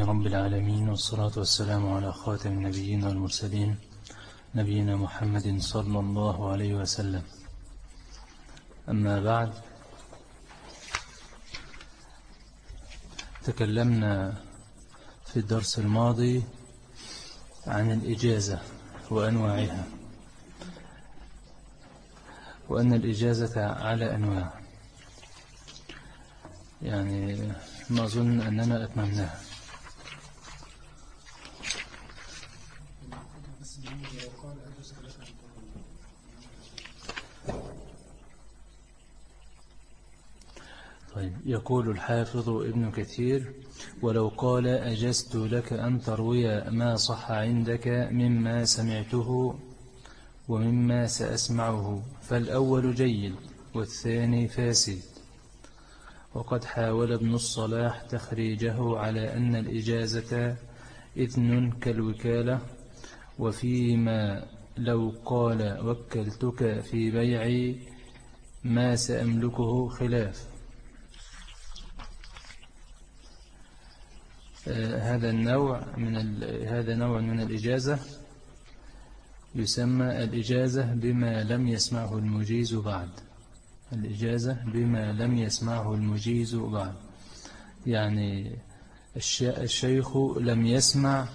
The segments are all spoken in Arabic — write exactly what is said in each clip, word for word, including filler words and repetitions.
لله رب العالمين، والصلاة والسلام على خاتم النبيين والمرسلين نبينا محمد صلى الله عليه وسلم. أما بعد، تكلمنا في الدرس الماضي عن الإجازة وأنواعها، وأن الإجازة على أنواع، يعني ما أظن أننا أتممناها. طيب، يقول الحافظ ابن كثير: ولو قال أجزت لك أن تروي ما صح عندك مما سمعته ومما سأسمعه، فالأول جيد والثاني فاسد. وقد حاول ابن الصلاح تخريجه على أن الإجازة إذن كالوكالة، وفيما لو قال وكلتك في بيع ما سأملكه خلاف. آه هذا النوع من هذا نوع من الإجازة يسمى الإجازة بما لم يسمعه المجيز بعد. الإجازة بما لم يسمعه المجيز بعد، يعني الشيخ لم يسمع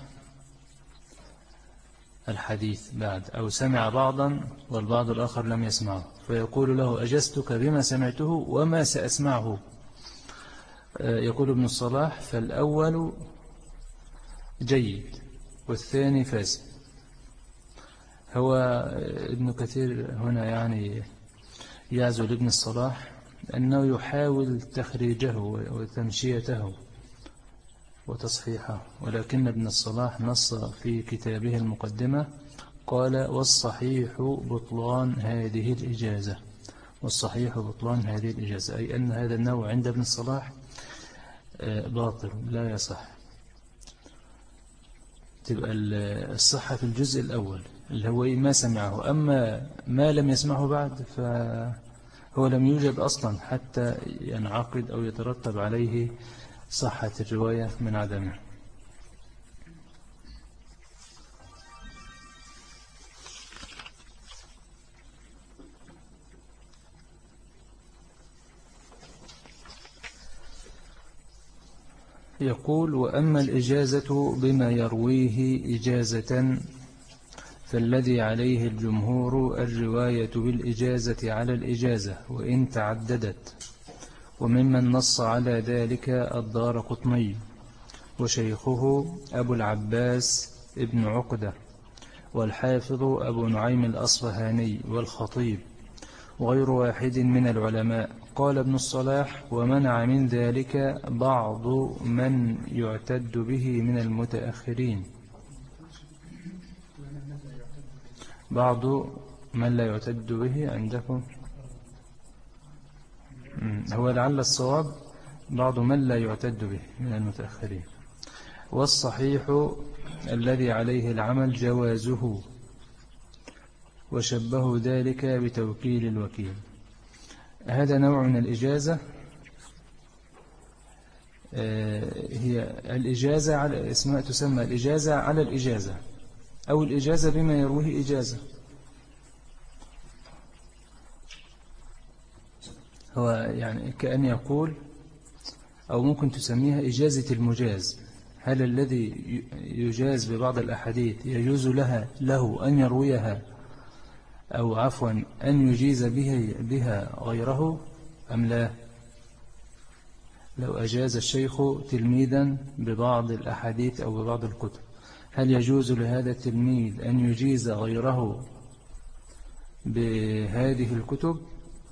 الحديث بعد، أو سمع بعضا والبعض الآخر لم يسمعه، فيقول له أجزتك بما سمعته وما سأسمعه. يقول ابن الصلاح: فالأول جيد والثاني فاسد. هو ابن كثير هنا يعني يعزو لابن الصلاح أنه يحاول تخريجه وتمشيته وتصحيحه، ولكن ابن الصلاح نص في كتابه المقدمة قال: والصحيح بطلان هذه الإجازة. والصحيح بطلان هذه الإجازة، أي أن هذا النوع عند ابن الصلاح باطل لا يصح. تبقى الصحة في الجزء الأول اللي هو ما سمعه، أما ما لم يسمعه بعد فهو لم يوجد أصلا حتى ينعقد أو يترتب عليه صحة الرواية من عدمه. يقول: وأما الإجازة بما يرويه إجازة، فالذي عليه الجمهور الرواية بالإجازة على الإجازة وإن تعددت. وممن نص على ذلك الدارقطني وشيخه أبو العباس ابن عقدة، والحافظ أبو نعيم الأصفهاني، والخطيب، وغير واحد من العلماء. قال ابن الصلاح: ومنع من ذلك بعض من يعتد به من المتأخرين. بعض من لا يعتد به عندكم؟ هو لعل الصواب بعض من لا يعتد به من المتأخرين. والصحيح الذي عليه العمل جوازه، وشبه ذلك بتوكيل الوكيل. هذا نوع من الإجازة، هي الإجازة على اسمها تسمى الإجازة على الإجازة، أو الإجازة بما يرويه إجازة. هو يعني كأن يقول، أو ممكن تسميها إجازة المجاز. هل الذي يجاز ببعض الأحاديث يجوز لها له أن يرويها، أو عفوا أن يجيز به بها غيره أم لا؟ لو أجاز الشيخ تلميذا ببعض الأحاديث أو ببعض الكتب، هل يجوز لهذا التلميذ أن يجيز غيره بهذه الكتب؟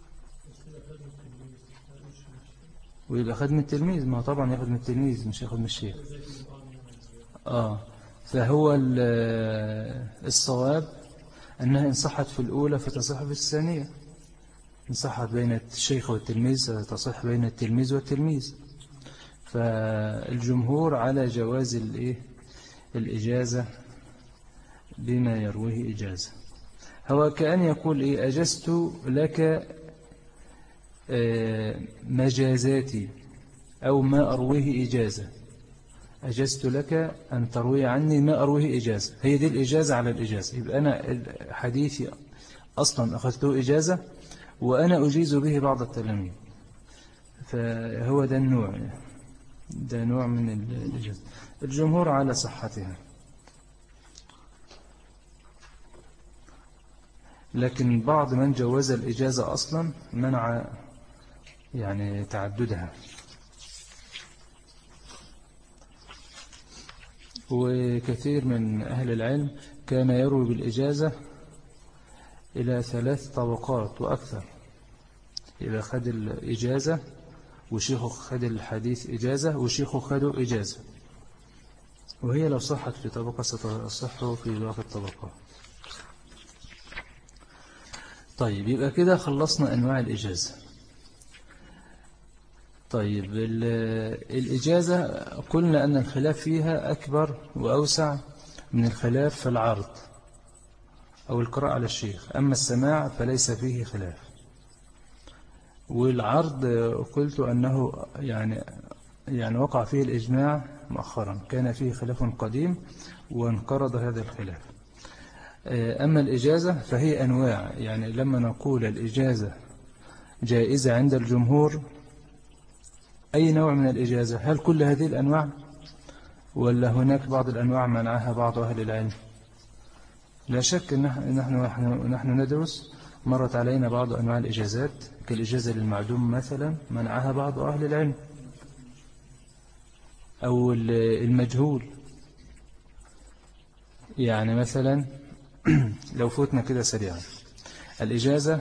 ويبقى خد من التلميذ، ما طبعا ياخد من التلميذ مش ياخد من الشيخ. آه فهو الصواب أنها إن صحت في الأولى فتصح في الثانية، إن صحت بين الشيخ والتلميذ تصح بين التلميذ والتلميذ. فالجمهور على جواز الإيه الإجازة بما يرويه إجازة. هو كأن يقول إيه: أجزت لك مجازاتي أو ما أرويه إجازة. أجزت لك أن تروي عني ما أرويه إجازة، هي دي الإجازة على الإجازة. يبقى أنا حديثي أصلا أخذته إجازة وأنا أجيز به بعض التلاميذ، فهو ده النوع، ده نوع من الإجازة. الجمهور على صحتها، لكن بعض من جوز الإجازة أصلا منع يعني تعددها. وكثير من أهل العلم كان يروي بالإجازة إلى ثلاث طبقات وأكثر. إذا خد الإجازة وشيخه خد الحديث إجازة وشيخه خدوا إجازة، وهي لو صحت في طبقة ستصح في باقي الطبقات. طيب يبقى كده خلصنا أنواع الإجازة. طيب الإجازة قلنا أن الخلاف فيها أكبر وأوسع من الخلاف في العرض أو القراءة على الشيخ، أما السماع فليس فيه خلاف. والعرض قلت أنه يعني يعني وقع فيه الإجماع مؤخرا، كان فيه خلاف قديم وانقرض هذا الخلاف. أما الإجازة فهي أنواع، يعني لما نقول الإجازة جائزة عند الجمهور، أي نوع من الإجازة؟ هل كل هذه الأنواع ولا هناك بعض الأنواع منعها بعض أهل العلم؟ لا شك أن نحن, نحن, نحن ندرس مرت علينا بعض أنواع الإجازات كالإجازة للمعدوم مثلا منعها بعض أهل العلم، أو المجهول. يعني مثلا لو فوتنا كده سريعا، الإجازة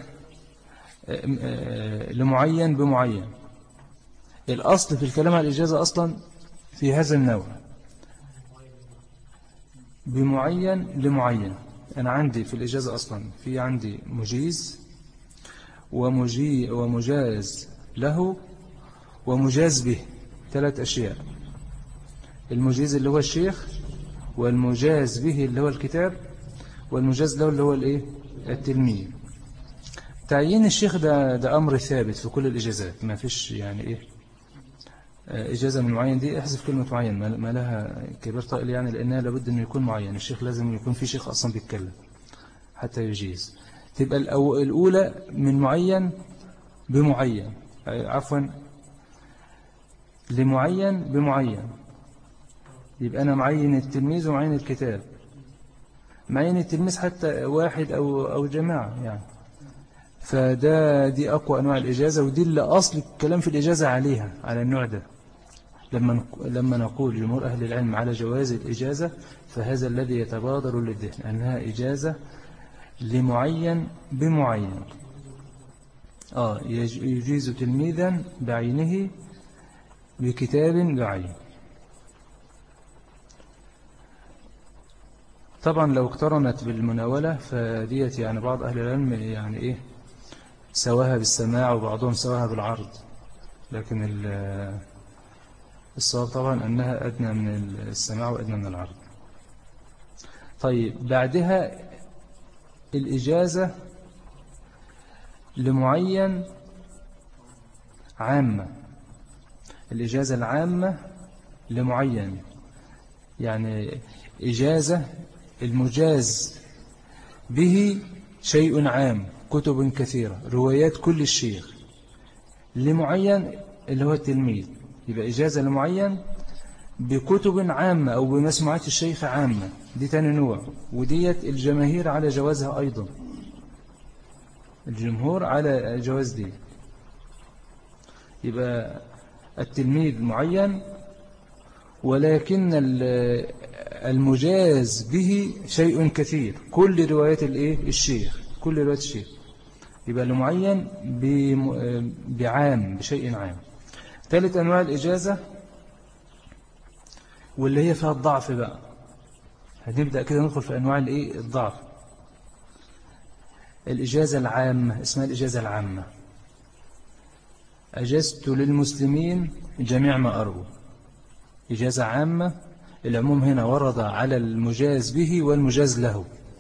لمعين بمعين، الأصل في الكلام عن الإجازة أصلا في هذا النوع بمعين لمعين. أنا عندي في الإجازة أصلا في عندي مجيز ومجي ومجاز له ومجاز به، ثلاث أشياء: المجيز اللي هو الشيخ، والمجاز به اللي هو الكتاب، والمجاز له اللي هو الإيه؟ التلميذ. تعيين الشيخ ده ده أمر ثابت في كل الإجازات، ما فيش يعني إيه إجازة من معين دي احذف كلمة معين، ما لها كبير طائل يعني، لأنها لابد أنه يكون معين. الشيخ لازم يكون في شيخ أصلا بيتكلم حتى يجيز. تبقى الأولى من معين بمعين، عفوا لمعين بمعين، يبقى أنا معين التلميذ ومعين الكتاب. معين التلميذ حتى واحد أو أو جماعة يعني، فده دي أقوى أنواع الإجازة، ودي اللي أصل الكلام في الإجازة عليها، على النوع ده. لما لما نقول جمهور أهل العلم على جواز الإجازة، فهذا الذي يتبادر للذهن أنها إجازة لمعين بمعين. آه يجيز تلميذا بعينه بكتاب بعين. طبعا لو اقترنت بالمناولة فديت يعني بعض أهل العلم يعني إيه سواها بالسماع وبعضهم سواها بالعرض، لكن الصواب طبعا أنها أدنى من السماع وأدنى من العرض. طيب بعدها الإجازة لمعين عامة، الإجازة العامة لمعين، يعني إجازة المجاز به شيء عام، كتب كثيرة، روايات كل الشيخ، لمعين اللي هو التلميذ، يبقى إجازة لمعين بكتب عامة أو بمسموعات الشيخ عامة، دي تاني نوع. وديت الجماهير على جوازها أيضا، الجمهور على جواز دي. يبقى التلميذ معين ولكن المجاز به شيء كثير، كل روايات الايه الشيخ، كل روايات الشيخ، يبقى المعين بعام بشيء عام. ثالث أنواع الإجازة واللي هي فيها الضعف بقى، هنبدأ كده ندخل في أنواع الايه الضعف. الإجازة العامة اسمها الإجازة العامة، أجزت للمسلمين جميع ما أروا، إجازة عامة. العموم هنا ورد على المجاز به والمجاز له.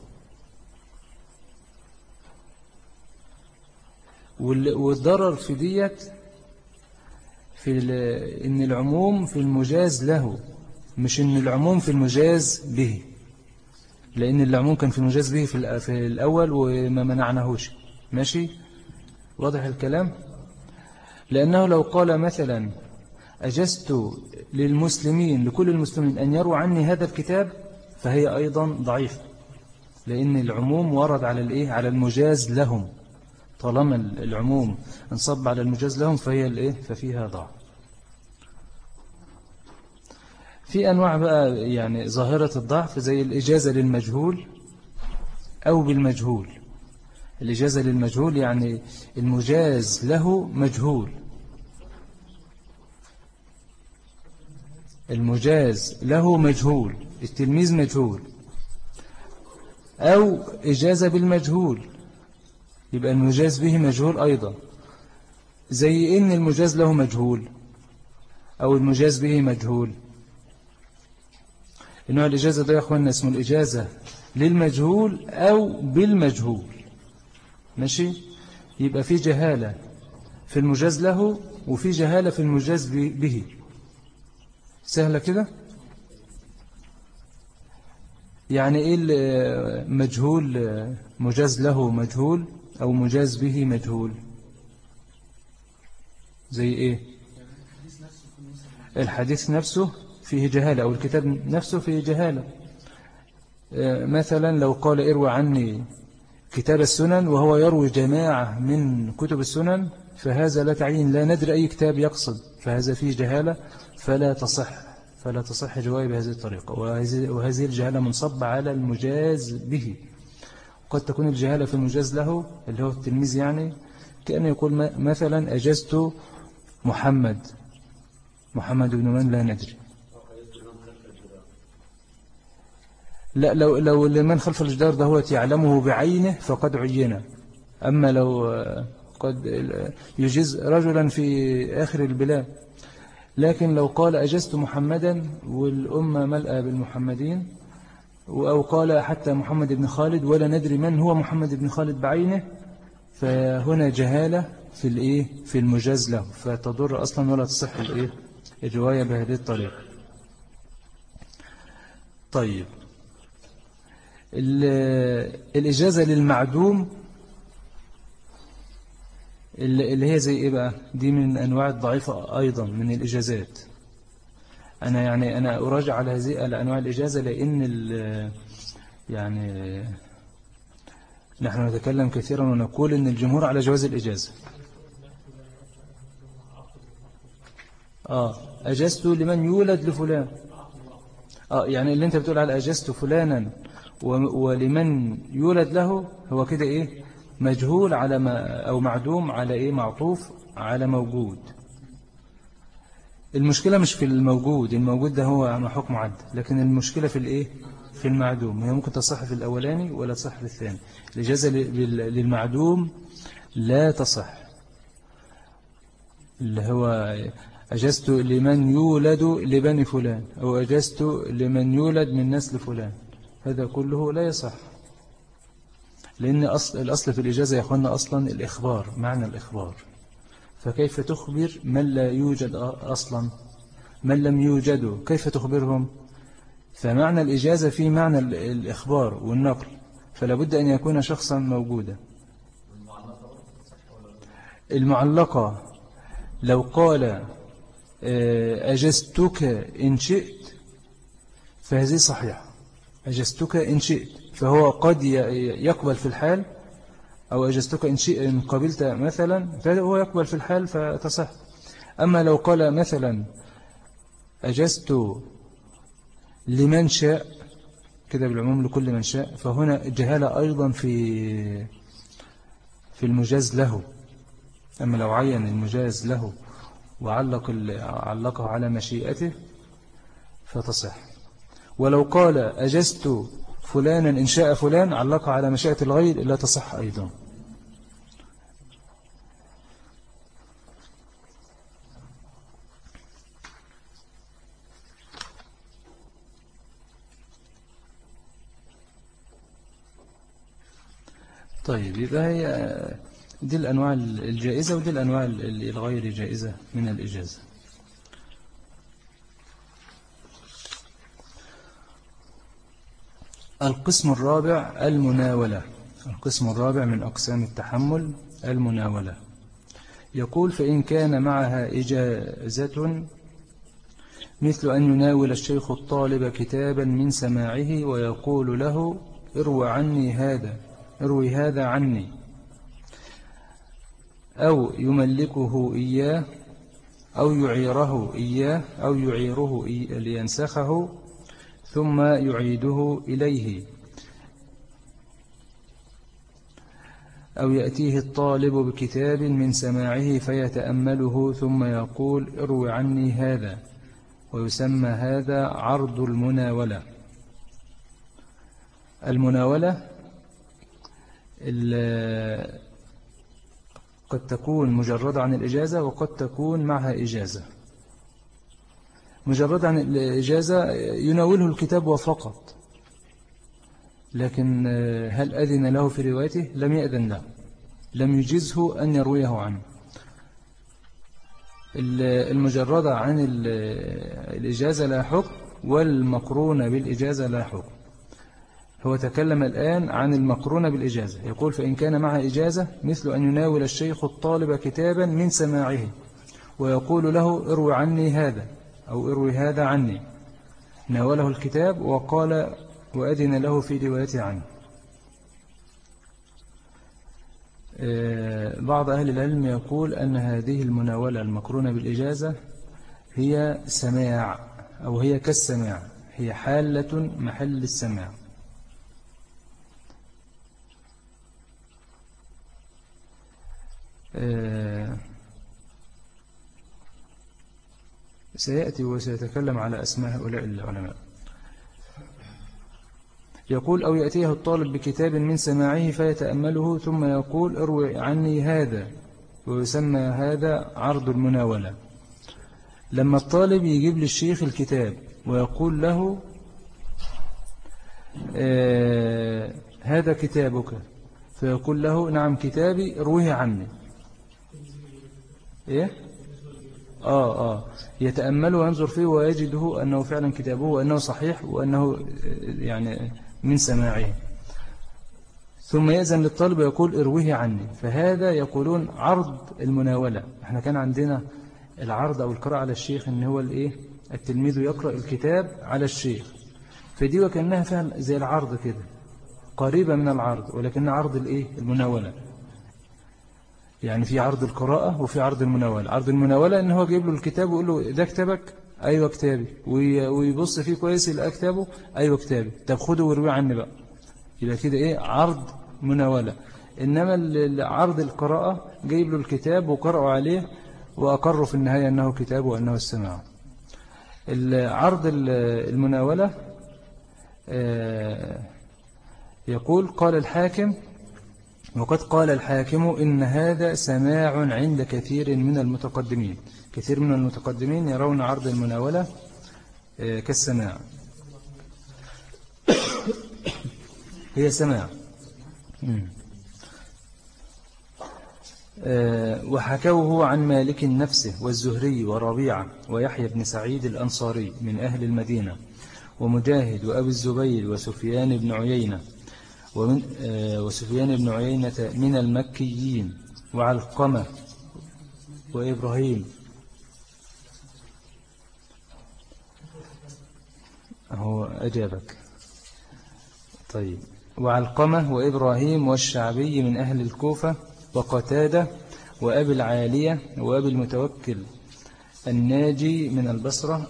والضرر في ديت في إن العموم في المجاز له مش إن العموم في المجاز به، لأن العموم كان في المجاز به في الأول وما منعناهوش. ماشي، واضح الكلام. لأنه لو قال مثلا أجزت للمسلمين لكل المسلمين أن يروا عني هذا الكتاب، فهي أيضا ضعيفة، لأن العموم ورد على الإيه؟ على المجاز لهم. طالما العموم انصب على المجاز لهم فهي الإيه؟ ففيها ضعف. في أنواع بقى يعني ظاهرة الضعف زي الإجازة للمجهول أو بالمجهول. الإجازة للمجهول يعني المجاز له مجهول، المجاز له مجهول، التلميذ مجهول. أو إجازة بالمجهول يبقى المجاز به مجهول أيضا، زي إن المجاز له مجهول أو المجاز به مجهول. النوع الإجازة ده يا أخوانا اسمه الإجازة للمجهول أو بالمجهول. ماشي، يبقى في جهالة في المجاز له وفي جهالة في المجاز به. سهلة كده. يعني إيه المجهول؟ مجاز له مجهول أو مجاز به مجهول. زي إيه؟ الحديث نفسه فيه جهالة أو الكتاب نفسه فيه جهالة. مثلا لو قال اروي عني كتاب السنن وهو يروي جماعة من كتب السنن، فهذا لا تعين، لا ندري أي كتاب يقصد، فهذا فيه جهالة فلا تصح فلا تصح جواب بهذه الطريقة. وهذه الجهالة منصبة على المجاز به. قد تكون الجهالة في المجاز له اللي هو التلميذ، يعني كأنه يقول مثلا أجزت محمد محمد بن من لا ندري. لا، لو لو لمن خلف الجدار ده هو يعلمه بعينه فقد عينه. أما لو قد يجيز رجلا في آخر البلاد. لكن لو قال أجزت محمدا والأمة ملأى بالمحمدين، أو قال حتى محمد بن خالد ولا ندري من هو محمد بن خالد بعينه، فهنا جهالة في الإيه؟ في المجاز له، فتضر أصلا ولا تصح الإيه؟ الرواية بهذه الطريقة. طيب، الإجازة للمعدوم اللي هي زي إيه بقى؟ دي من أنواع الضعيفة أيضا من الإجازات. أنا يعني أنا أراجع على هذه الأنواع الإجازة، لأن يعني نحن نتكلم كثيرا ونقول إن الجمهور على جواز الإجازة. آه أجزت لمن يولد لفلان. آه يعني اللي أنت بتقول على أجزت فلانا ولمن يولد له، هو كده إيه؟ مجهول على ما أو معدوم على إيه؟ معطوف على موجود. المشكلة مش في الموجود، الموجود ده هو حكم عد، لكن المشكلة في الإيه؟ في المعدوم. هي ممكن تصح في الأولاني ولا تصح في الثاني. الإجازة للمعدوم لا تصح، اللي هو أجزت لمن يولد لبني فلان أو أجزت لمن يولد من نسل فلان، هذا كله لا يصح. لأن أصل الأصل في الإجازة يا أخوانا أصلا الإخبار، معنى الإخبار. فكيف تخبر من لا يوجد أصلا؟ من لم يوجدوا كيف تخبرهم؟ فمعنى الإجازة في معنى الإخبار والنقل، فلا بد أن يكون شخصا موجودا. المعلقة لو قال أجزتك إن شئت فهذه صحيحة. أجزتك إن شئت، فهو قد يقبل في الحال، أو أجزتك إن شئت إن قبلت مثلا، فهو يقبل في الحال فتصح. أما لو قال مثلا أجزت لمن شاء كده بالعموم لكل من شاء، فهنا جهالة أيضا في في المجاز له. أما لو عين المجاز له وعلق علقه على مشيئته فتصح. ولو قال أجزت فلانا إن شاء فلان علق على مشيئة الغير لا تصح أيضا. طيب، يبقى هي دي الأنواع الجائزة ودي الأنواع الغير جائزة من الإجازة. القسم الرابع المناولة. القسم الرابع من أقسام التحمل المناولة. يقول فإن كان معها إجازة مثل أن يناول الشيخ الطالب كتابا من سماعه ويقول له اروي عني هذا اروي هذا عني، أو يملكه إياه أو يعيره إياه أو يعيره إياه لينسخه ثم يعيده إليه، أو يأتيه الطالب بكتاب من سماعه فيتأمله ثم يقول اروي عني هذا، ويسمى هذا عرض المناولة. المناولة قد تكون مجرد عن الإجازة وقد تكون معها إجازة. مجرد عن الإجازة يناوله الكتاب وفقط، لكن هل أذن له في روايته؟ لم يأذن له، لم يجزه أن يرويه عنه. المجردة عن الإجازة لا حكم، والمقرونة بالإجازة لا حكم. هو تكلم الآن عن المقرونة بالإجازة. يقول فإن كان معها إجازة مثل أن يناول الشيخ الطالب كتابا من سماعه ويقول له اروي عني هذا أو اروي هذا عني، ناوله الكتاب وقال وأذن له في روايته عنه. بعض أهل العلم يقول أن هذه المناولة المقرونة بالإجازة هي سماع أو هي كالسماع، هي حالة محل السماع. سيأتي وسيتكلم على أسماء هؤلاء العلماء. يقول أو يأتيه الطالب بكتاب من سماعه فيتأمله ثم يقول اروي عني هذا، ويسمى هذا عرض المناولة. لما الطالب يجيب للشيخ الكتاب ويقول له آه هذا كتابك، فيقول له نعم كتابي ارويه عني. إيه؟ آه آه يتأمله وينظر فيه ويجده أنه فعلا كتابه وأنه صحيح وأنه يعني من سماعه، ثم يأذن للطالب ويقول ارويه عني. فهذا يقولون عرض المناولة. احنا كان عندنا العرض أو القراءة على الشيخ إن هو الإيه؟ التلميذ يقرأ الكتاب على الشيخ، فدي وكأنها فعلا زي العرض كده، قريبة من العرض، ولكن عرض الإيه؟ المناولة. يعني في عرض القراءة وفي عرض المناولة. عرض المناولة إن هو جايب له الكتاب ويقول له ده كتابك؟ أيوة كتابي، ويبص فيه كويس يلاقي كتابه؟ أيوة كتابي، طب خده وروي عني بقى. يبقى كده إيه؟ عرض مناولة. إنما عرض القراءة جايب له الكتاب وقرأوا عليه وأقروا في النهاية أنه كتاب وأنه السماع. عرض المناولة يقول قال الحاكم وقد قال الحاكم إن هذا سماع عند كثير من المتقدمين. كثير من المتقدمين يرون عرض المناولة كالسماع، هي سماع. وحكوه عن مالك نفسه والزهري وربيعة ويحيى بن سعيد الأنصاري من أهل المدينة ومجاهد وأبي الزبير وسفيان بن عيينة ومن وسفيان بن عيينة من المكيين وعلقمة وإبراهيم. هو أجابك. طيب. وعلقمة وإبراهيم والشعبي من أهل الكوفة وقتادة وأبي العالية وأبي المتوكل الناجي من البصرة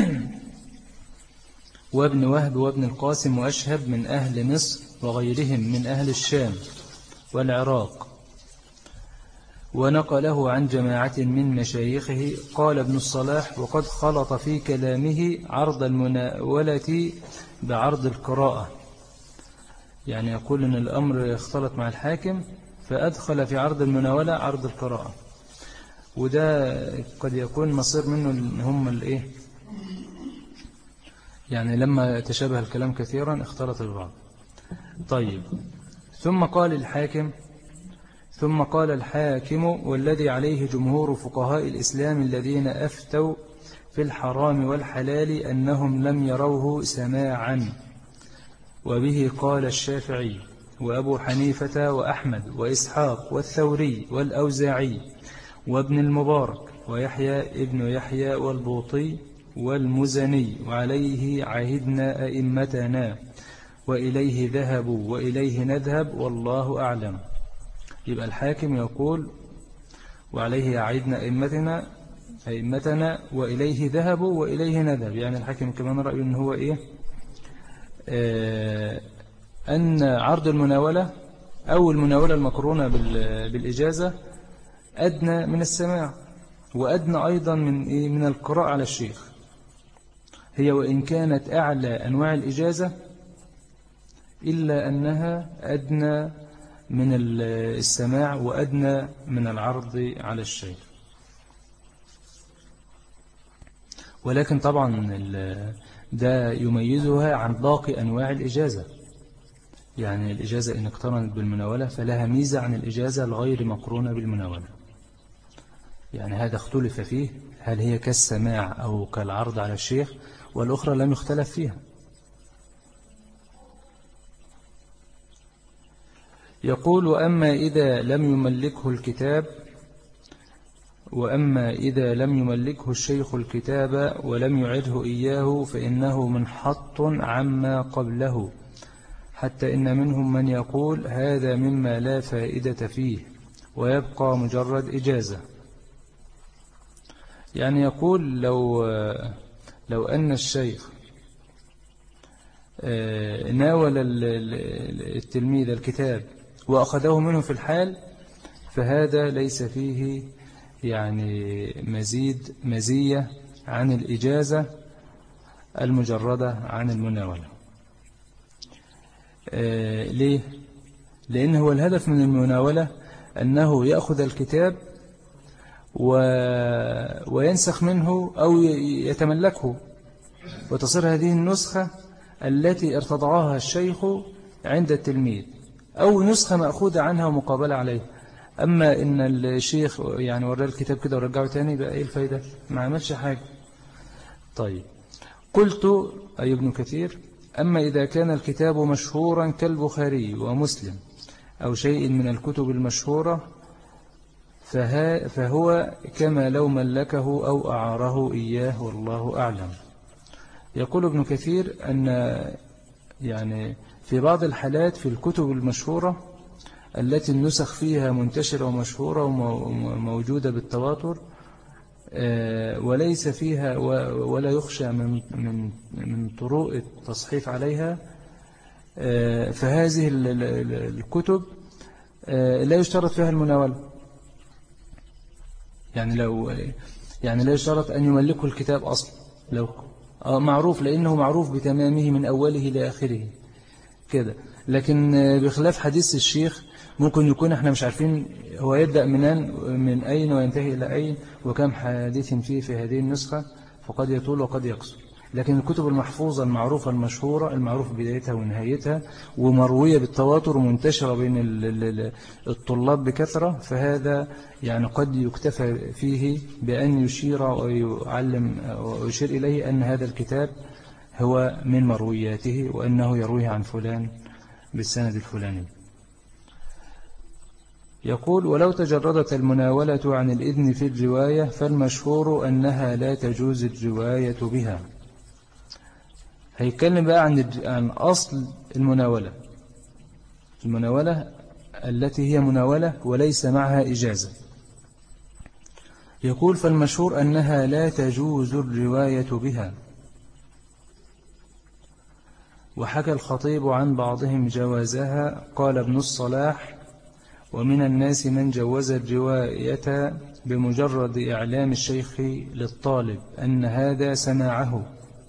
وابن وهب وابن القاسم وأشهب من أهل مصر وغيرهم من أهل الشام والعراق. ونقله عن جماعة من مشايخه. قال ابن الصلاح وقد خلط في كلامه عرض المناولة بعرض القراءة، يعني يقول أن الأمر اختلط مع الحاكم فأدخل في عرض المناولة عرض القراءة، وده قد يكون مصير منه إن هم الإيه، يعني لما تشابه الكلام كثيرا اختلط البعض. طيب. ثم قال الحاكم ثم قال الحاكم والذي عليه جمهور فقهاء الإسلام الذين أفتوا في الحرام والحلال أنهم لم يروه سماعا، وبه قال الشافعي وأبو حنيفة وأحمد وإسحاق والثوري والأوزاعي وابن المبارك ويحيى ابن يحيى والبوطي والمزني، وعليه عهدنا أئمتنا وإليه ذهبوا وإليه نذهب والله أعلم. يبقى الحاكم يقول وعليه عهدنا أئمتنا أئمتنا وإليه ذهبوا وإليه نذهب، يعني الحاكم كمان رأيه أنه هو إيه آه أن عرض المناولة أو المناولة المقرونة بالإجازة أدنى من السماع، وأدنى أيضا من إيه من القراءة على الشيخ، هي وإن كانت أعلى أنواع الإجازة إلا أنها أدنى من السماع وأدنى من العرض على الشيخ. ولكن طبعا ده يميزها عن باقي أنواع الإجازة، يعني الإجازة إن اقترنت بالمناولة فلها ميزة عن الإجازة الغير مقرونة بالمناولة، يعني هذا اختلف فيه هل هي كالسماع أو كالعرض على الشيخ، والأخرى لم يختلف فيها. يقول وأما إذا لم يملكه الكتاب وأما إذا لم يملكه الشيخ الكتاب ولم يعده إياه فإنه منحط عما قبله، حتى إن منهم من يقول هذا مما لا فائدة فيه ويبقى مجرد إجازة. يعني يقول لو لو أن الشيخ ناول التلميذ الكتاب وأخذه منه في الحال فهذا ليس فيه يعني مزيد مزية عن الإجازة المجردة عن المناولة. ليه؟ لأنه هو الهدف من المناولة أنه يأخذ الكتاب و... وينسخ منه أو يتملكه، وتصير هذه النسخة التي ارتضعها الشيخ عند التلميذ أو نسخة مأخوذة عنها ومقابلة عليها. أما إن الشيخ يعني ورى الكتاب كده ورجعه تاني بقى إيه الفايدة؟ ما عملش حاجة. طيب قلت أي ابن كثير أما إذا كان الكتاب مشهورا كالبخاري ومسلم أو شيء من الكتب المشهورة فهو كما لو ملكه أو أعاره إياه والله أعلم. يقول ابن كثير أن يعني في بعض الحالات في الكتب المشهورة التي النسخ فيها منتشرة ومشهورة وموجودة بالتواتر وليس فيها ولا يخشى من من من طرق التصحيف عليها، فهذه الكتب لا يشترط فيها المناولة، يعني لو يعني لا يشترط أن يملكه الكتاب أصلا لو معروف، لأنه معروف بتمامه من أوله لآخره كده. لكن بخلاف حديث الشيخ ممكن يكون احنا مش عارفين هو يبدأ منين من أين وينتهي إلى أين وكم حديث فيه في هذه النسخة، فقد يطول وقد يقصر. لكن الكتب المحفوظة المعروفة المشهورة المعروف بدايتها ونهايتها ومروية بالتواتر ومنتشرة بين الطلاب بكثرة، فهذا يعني قد يكتفى فيه بأن يشير ويعلم ويشير إليه أن هذا الكتاب هو من مروياته وأنه يرويه عن فلان بالسند الفلاني. يقول ولو تجردت المناولة عن الإذن في الرواية فالمشهور أنها لا تجوز الرواية بها. هيتكلم بقى عن عن أصل المناولة، المناولة التي هي مناولة وليس معها إجازة. يقول فالمشهور أنها لا تجوز الرواية بها، وحكى الخطيب عن بعضهم جوازها. قال ابن الصلاح ومن الناس من جوز الرواية بمجرد إعلام الشيخ للطالب أن هذا سماعه.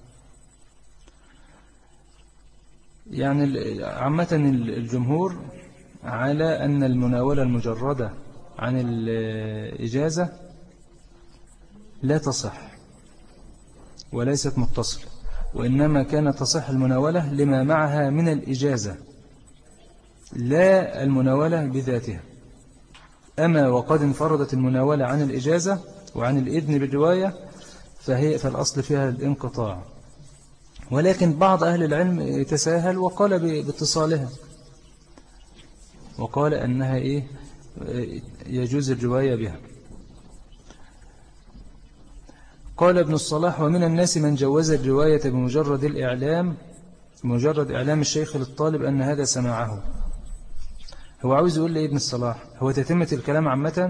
يعني عامة الجمهور على أن المناولة المجردة عن الإجازة لا تصح وليست متصلة، وإنما كانت تصح المناولة لما معها من الإجازة لا المناولة بذاتها. أما وقد انفردت المناولة عن الإجازة وعن الإذن بالرواية فهي فالأصل فيها الانقطاع، ولكن بعض أهل العلم يتساهل وقال باتصالها، وقال أنها إيه يجوز الرواية بها. قال ابن الصلاح: ومن الناس من جوز الرواية بمجرد الإعلام، مجرد إعلام الشيخ للطالب أن هذا سماعه. هو عاوز يقول لي ابن الصلاح، هو تتمة الكلام عامة،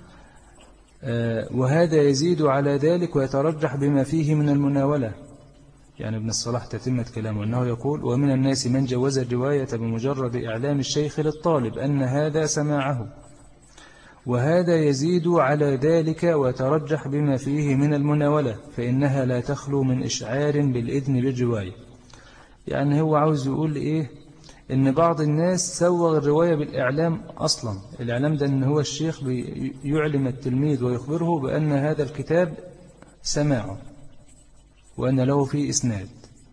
وهذا يزيد على ذلك ويترجح بما فيه من المناولة. يعني ابن الصلاح تتمة كلامه أنه يقول: ومن الناس من جوز الرواية بمجرد إعلام الشيخ للطالب أن هذا سماعه، وهذا يزيد على ذلك ويترجح بما فيه من المناولة، فإنها لا تخلو من إشعار بالإذن بالرواية. يعني هو عاوز يقول إيه؟ إن بعض الناس سوغ الرواية بالإعلام أصلا. الإعلام ده أن هو الشيخ يعلم التلميذ ويخبره بأن هذا الكتاب سماعه وأن له فيه إسناد.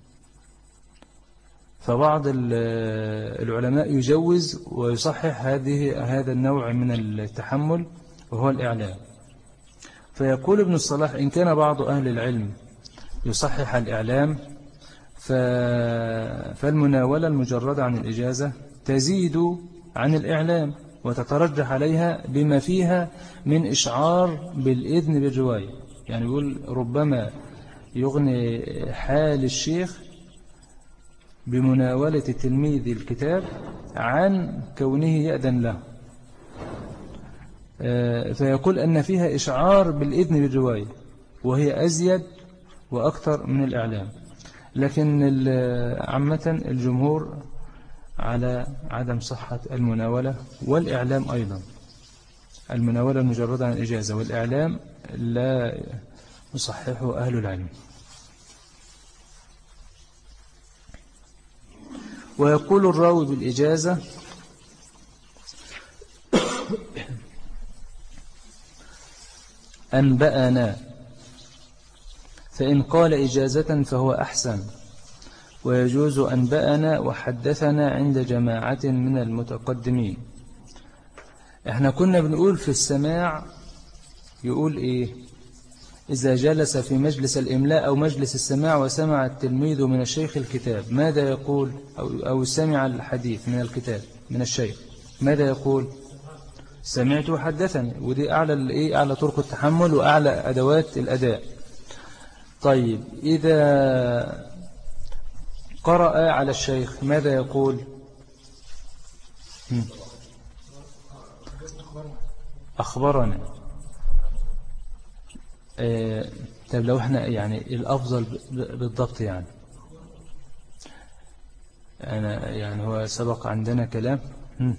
فبعض العلماء يجوز ويصحح هذه هذا النوع من التحمل وهو الإعلام. فيقول ابن الصلاح: إن كان بعض أهل العلم يصحح الإعلام، فالمناولة المجردة عن الإجازة تزيد عن الإعلام وتترجح عليها بما فيها من إشعار بالإذن بالرواية. يعني يقول ربما يغني حال الشيخ بمناولة تلميذ الكتاب عن كونه يأذن له، فيقول أن فيها إشعار بالإذن بالرواية، وهي أزيد وأكثر من الإعلام. لكن عامة الجمهور على عدم صحة المناولة والإعلام أيضا. المناولة المجردة عن الإجازة والإعلام لا يصححه أهل العلم. ويقول الراوي بالإجازة: أنبأنا، فإن قال إجازة فهو أحسن، ويجوز أنبأنا وحدثنا عند جماعة من المتقدمين. احنا كنا بنقول في السماع يقول إيه؟ إذا جلس في مجلس الإملاء أو مجلس السماع وسمع التلميذ من الشيخ الكتاب ماذا يقول؟ أو, أو سمع الحديث من الكتاب من الشيخ ماذا يقول؟ سمعت وحدثني. ودي أعلى الإيه؟ أعلى طرق التحمل وأعلى أدوات الأداء. طيب إذا قرأ على الشيخ ماذا يقول؟ أخبرنا. آه طيب لو احنا يعني الأفضل بالضبط، يعني أنا يعني هو سبق عندنا كلام هم.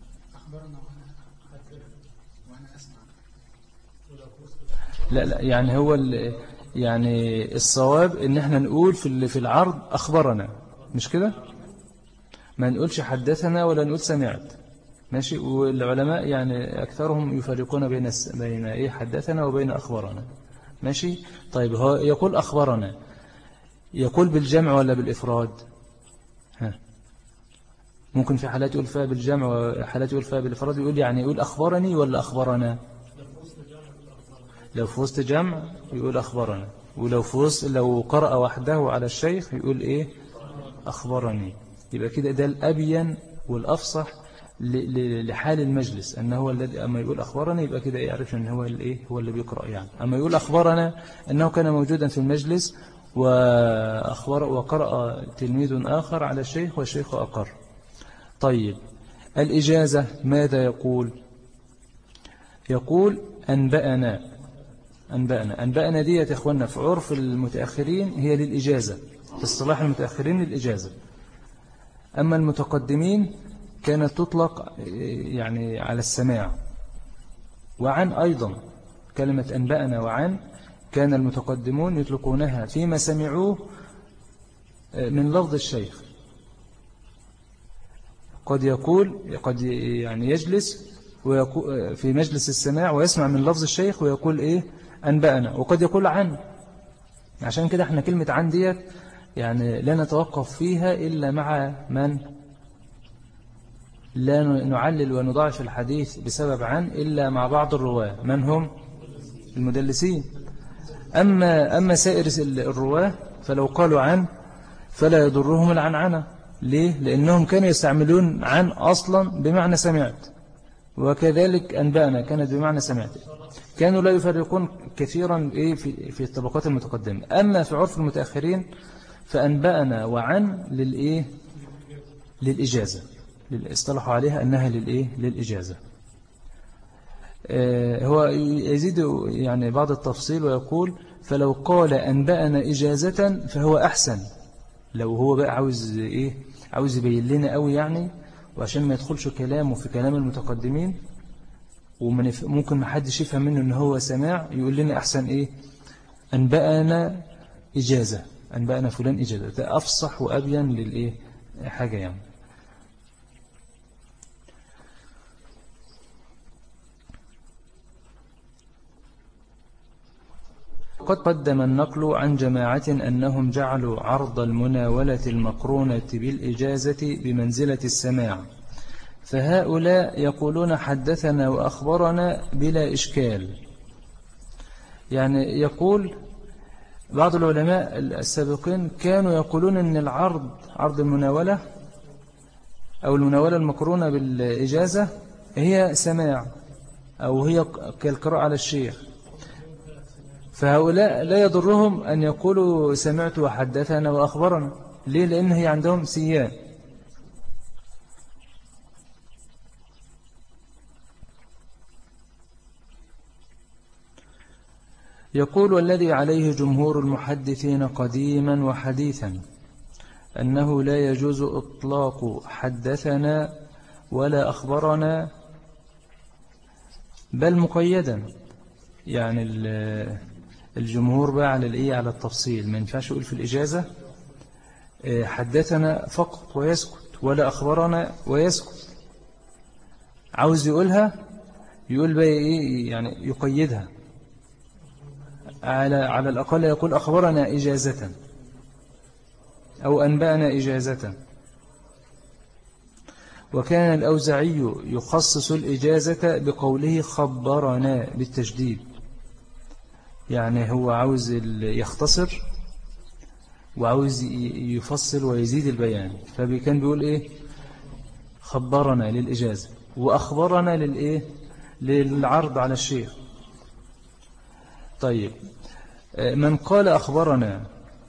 لا لا يعني هو يعني الصواب ان احنا نقول في في العرض أخبرنا، مش كده؟ ما نقولش حدثنا ولا نقول سمعت، ماشي. والعلماء يعني أكثرهم يفرقون بين بين إيه حدثنا وبين أخبرنا، ماشي. طيب هو يقول أخبرنا، يقول بالجمع ولا بالإفراد؟ ها، ممكن في حالات يقول فيها بالجمع وحالات يقول فيها بالإفراد. يقول يعني يقول أخبرني ولا أخبرنا؟ لو في وسط جمع يقول أخبرنا، ولو في وسط لو قرأ وحده على الشيخ يقول إيه؟ أخبرني. يبقى كده ده الأبين والأفصح لحال المجلس، أنه هو الذي أما يقول أخبرني يبقى كده يعرف أنه هو الإيه هو اللي بيقرأ. يعني أما يقول أخبرنا أنه كان موجودا في المجلس وأخبر وقرأ تلميذ آخر على الشيخ والشيخ أقر. طيب الإجازة ماذا يقول؟ يقول أنبأنا. أنبأنا أنبأنا دي يا إخواننا في عرف المتأخرين هي للإجازة، في اصطلاح المتأخرين للإجازة. أما المتقدمين كانت تطلق يعني على السماع. وعن أيضا كلمة أنبأنا وعن كان المتقدمون يطلقونها فيما سمعوه من لفظ الشيخ. قد يقول قد يعني يجلس في مجلس السماع ويسمع من لفظ الشيخ ويقول إيه أنبأنا، وقد يقول عن. عشان كده احنا كلمة عن ديت يعني لا نتوقف فيها إلا مع من لا نعلل ونضاعف الحديث بسبب عن إلا مع بعض الرواة. من هم؟ المدلسين. أما, أما سائر الرواة فلو قالوا عن فلا يضرهم العنعنة. ليه؟ لأنهم كانوا يستعملون عن أصلا بمعنى سمعت، وكذلك أنبأنا كانت بمعنى سمعت. كانوا لا يفرقون كثيرا إيه في في الطبقات المتقدمة. أما في عرف المتأخرين فأنبأنا وعن للإيه للإجازة، اصطلحوا عليها أنها للإيه للإجازة. آه هو يزيد يعني بعض التفصيل ويقول فلو قال أنبأنا إجازة فهو أحسن. لو هو بقى عاوز إيه عاوز يبين لنا قوي يعني، وعشان ما يدخلش كلامه في كلام المتقدمين وممكن ما حدش يفهم منه ان هو سماع، يقول لنا احسن ايه انبأنا اجازة، انبأنا فلان اجازة. ده افصح وابين للايه حاجة يعني. قد قدم النقل عن جماعة أنهم جعلوا عرض المناولة المقرونة بالإجازة بمنزلة السماع، فهؤلاء يقولون حدثنا وأخبرنا بلا إشكال. يعني يقول بعض العلماء السابقين كانوا يقولون أن العرض عرض المناولة أو المناولة المقرونة بالإجازة هي سماع أو هي كالقراءة على الشيخ، فهؤلاء لا يضرهم أن يقولوا سمعت وحدثنا وأخبرنا. ليه؟ لأن هي عندهم سيان. يقول والذي عليه جمهور المحدثين قديما وحديثا أنه لا يجوز إطلاق حدثنا ولا أخبرنا بل مقيدا. يعني الجمهور بقى على الإيه على التفصيل، ما ينفعش يقول في الإجازة حدثنا فقط ويسكت ولا أخبرنا ويسكت. عاوز يقولها يقول بقى إيه يعني يقيدها، على على الأقل يقول أخبرنا إجازة أو أنبأنا إجازة. وكان الأوزعي يخصص الإجازة بقوله خبرنا بالتشديد، يعني هو عاوز يختصر وعاوز يفصل ويزيد البيان، فكان بيقول إيه خبرنا للإجازة وأخبرنا للإيه للعرض على الشيخ. طيب من قال أخبرنا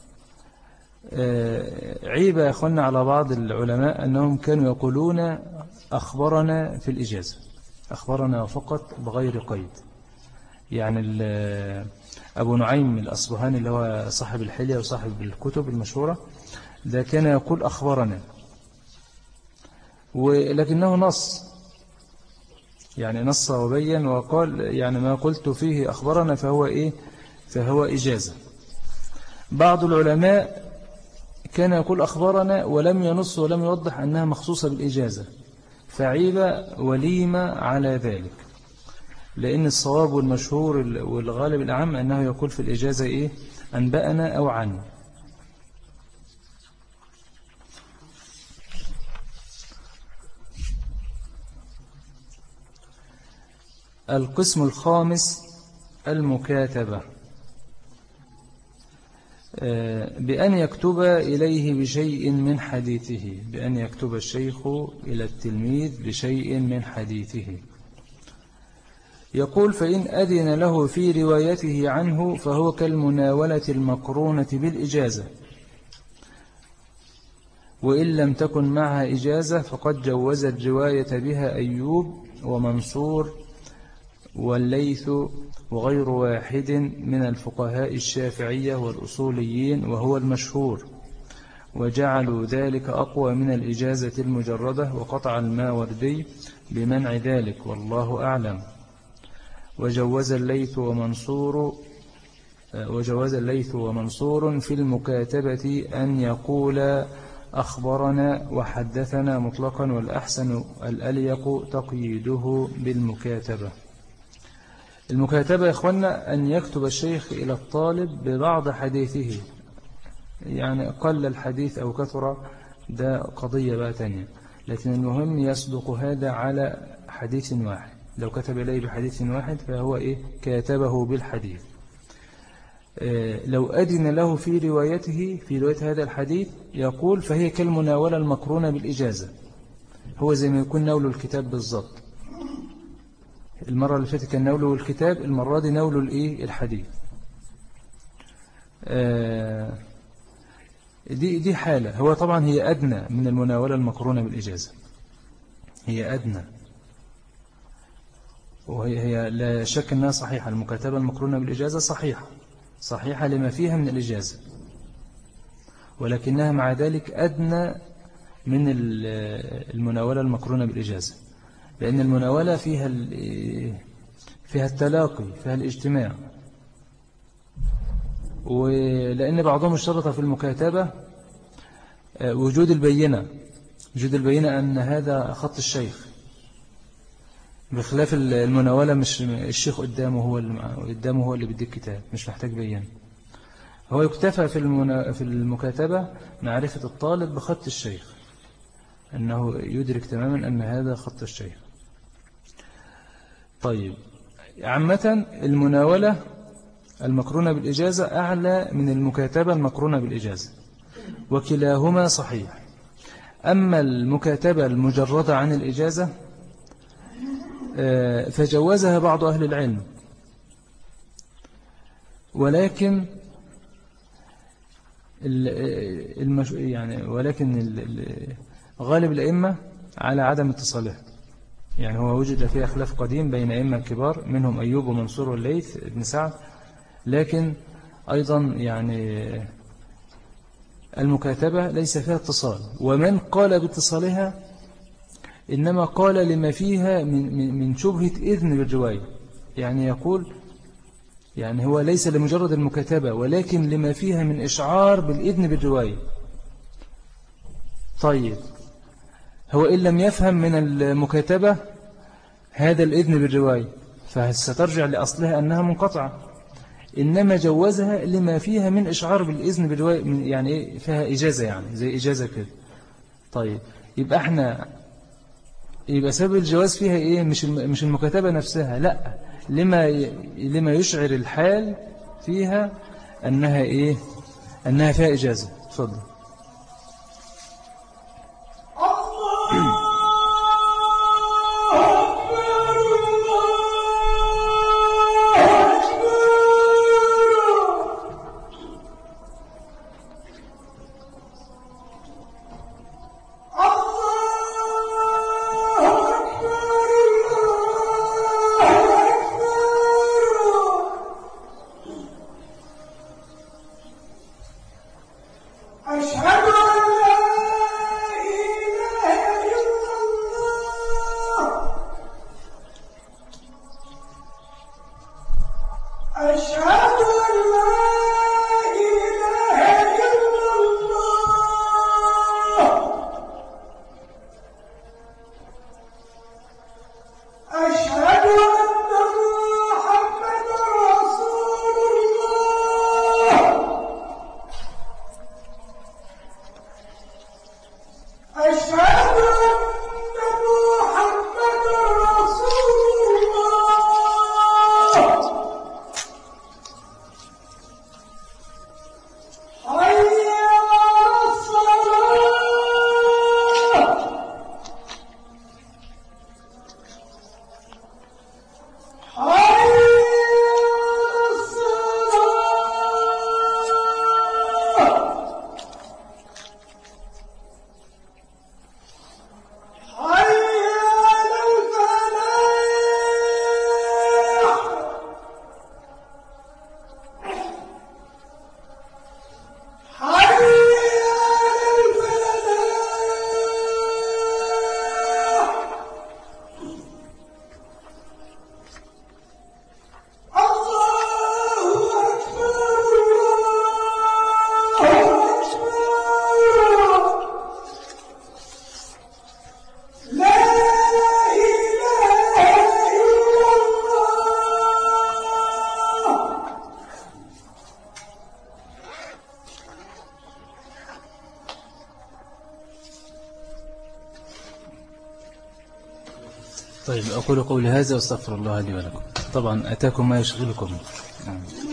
عيبة يا أخوانا على بعض العلماء أنهم كانوا يقولون أخبرنا في الإجازة، أخبرنا فقط بغير قيد. يعني أبو نعيم الأصبهاني اللي هو صاحب الحلية وصاحب الكتب المشهورة ده كان يقول أخبرنا، ولكنه نص يعني نص وبين وقال يعني ما قلت فيه أخبرنا فهو إيه فهو إجازة. بعض العلماء كان يقول أخبرنا ولم ينص ولم يوضح أنها مخصوصة بالإجازة، فعيب وليمة على ذلك، لأن الصواب والمشهور والغالب الأعم أنه يقول في الإجازة إيه أنبأنا أو عن. القسم الخامس المكاتبة، بأن يكتب إليه بشيء من حديثه، بأن يكتب الشيخ إلى التلميذ بشيء من حديثه. يقول فإن أذن له في روايته عنه فهو كالمناولة المقرونة بالإجازة، وإن لم تكن معها إجازة فقد جوز الرواية بها أيوب ومنصور والليث وغير واحد من الفقهاء الشافعية والأصوليين وهو المشهور، وجعلوا ذلك أقوى من الإجازة المجردة، وقطع الماوردي بمنع ذلك والله أعلم. وجوز الليث ومنصور وجوز الليث ومنصور في المكاتبة أن يقول أخبرنا وحدثنا مطلقا، والأحسن الأليق تقييده بالمكاتبة. المكاتبة يا إخوانا أن يكتب الشيخ إلى الطالب ببعض حديثه، يعني قل الحديث أو كثر ده قضية بقى تانية، لكن المهم يصدق هذا على حديث واحد. لو كتب إليه بحديث واحد فهو إيه كاتبه بالحديث. لو أذن له في روايته في رواية هذا الحديث يقول فهي كالمناولة المقرونة بالإجازة، هو زي ما يكون نول الكتاب بالضبط. المرة اللي فاتت كان نوله الكتاب، المرة دي نوله الإيه الحديث. آه دي دي حالة، هو طبعا هي أدنى من المناولة المقرونة بالإجازة، هي أدنى، وهي هي لا شك أنها صحيحة. المكاتبة المقرونة بالإجازة صحيحة صحيحة لما فيها من الإجازة، ولكنها مع ذلك أدنى من المناولة المقرونة بالإجازة، لأن المناولة فيها فيها التلاقي، فيها الاجتماع، ولأن بعضهم اشترط في المكاتبة وجود البينة، وجود البينة أن هذا خط الشيخ، بخلاف المناولة مش الشيخ قدامه، هو اللي قدامه هو اللي بيديك كتاب، مش محتاج بيان. هو يكتفى في في المكاتبة معرفة الطالب بخط الشيخ، أنه يدرك تماما أن هذا خط الشيخ. طيب، عامة المناولة المقرونة بالإجازة أعلى من المكاتبة المقرونة بالإجازة، وكلاهما صحيح. أما المكاتبة المجردة عن الإجازة فجوزها بعض أهل العلم، ولكن المش... يعني ولكن غالب الأئمة على عدم اتصالها. يعني هو وجد فيها خلاف قديم بين أئمة كبار، منهم أيوب ومنصور والليث بن سعد، لكن أيضا يعني المكاتبة ليس فيها اتصال، ومن قال باتصالها إنما قال لما فيها من من شبهة إذن بالرواية. يعني يقول يعني هو ليس لمجرد المكاتبة، ولكن لما فيها من إشعار بالإذن بالرواية. طيب، هو إن لم يفهم من المكاتبة هذا الإذن بالرواية فسترجع لأصلها أنها منقطعة، إنما جوزها لما فيها من إشعار بالإذن بالرواية، يعني فيها إجازة، يعني زي إجازة كده. طيب، يبقى احنا يبقى سبب الجواز فيها إيه؟ مش مش المكاتبة نفسها، لا، لما لما يشعر الحال فيها أنها إيه؟ أنها فيها إجازة. تفضل. طيب، أقول قولي هذا واستغفر الله لي ولكم. طبعا أتاكم ما يشغلكم.